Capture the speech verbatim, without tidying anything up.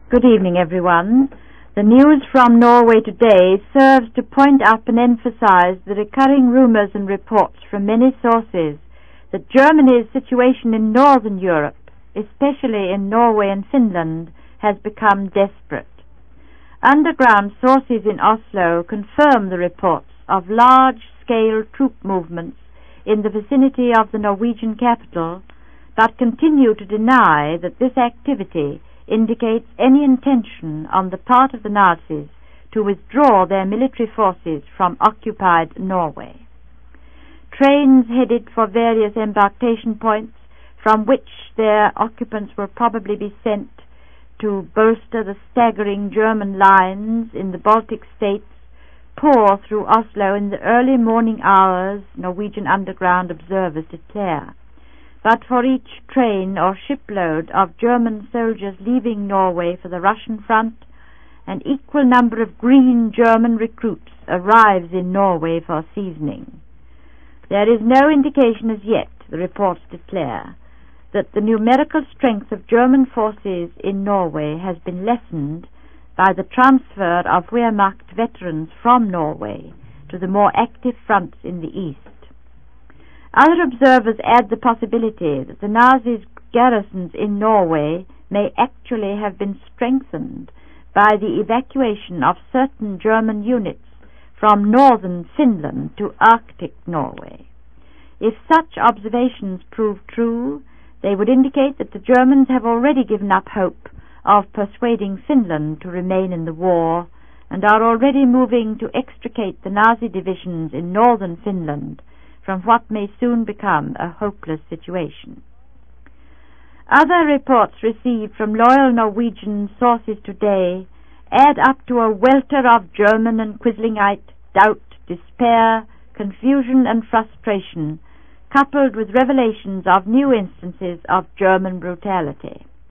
Good evening, everyone. The news from Norway today serves to point up and emphasize the recurring rumors and reports from many sources that Germany's situation in Northern Europe, especially in Norway and Finland, has become desperate. Underground sources in Oslo confirm the reports of large-scale troop movements in the vicinity of the Norwegian capital, but continue to deny that this activity indicates any intention on the part of the Nazis to withdraw their military forces from occupied Norway. Trains headed for various embarkation points from which their occupants will probably be sent to bolster the staggering German lines in the Baltic states pour through Oslo in the early morning hours, Norwegian underground observers declare. But for each train or shipload of German soldiers leaving Norway for the Russian front, an equal number of green German recruits arrives in Norway for seasoning. There is no indication as yet, the reports declare, that the numerical strength of German forces in Norway has been lessened by the transfer of Wehrmacht veterans from Norway to the more active fronts in the east. Other observers add the possibility that the Nazis' garrisons in Norway may actually have been strengthened by the evacuation of certain German units from northern Finland to Arctic Norway. If such observations prove true, they would indicate that the Germans have already given up hope of persuading Finland to remain in the war and are already moving to extricate the Nazi divisions in northern Finland from what may soon become a hopeless situation. Other reports received from loyal Norwegian sources today add up to a welter of German and Quislingite doubt, despair, confusion and frustration, coupled with revelations of new instances of German brutality.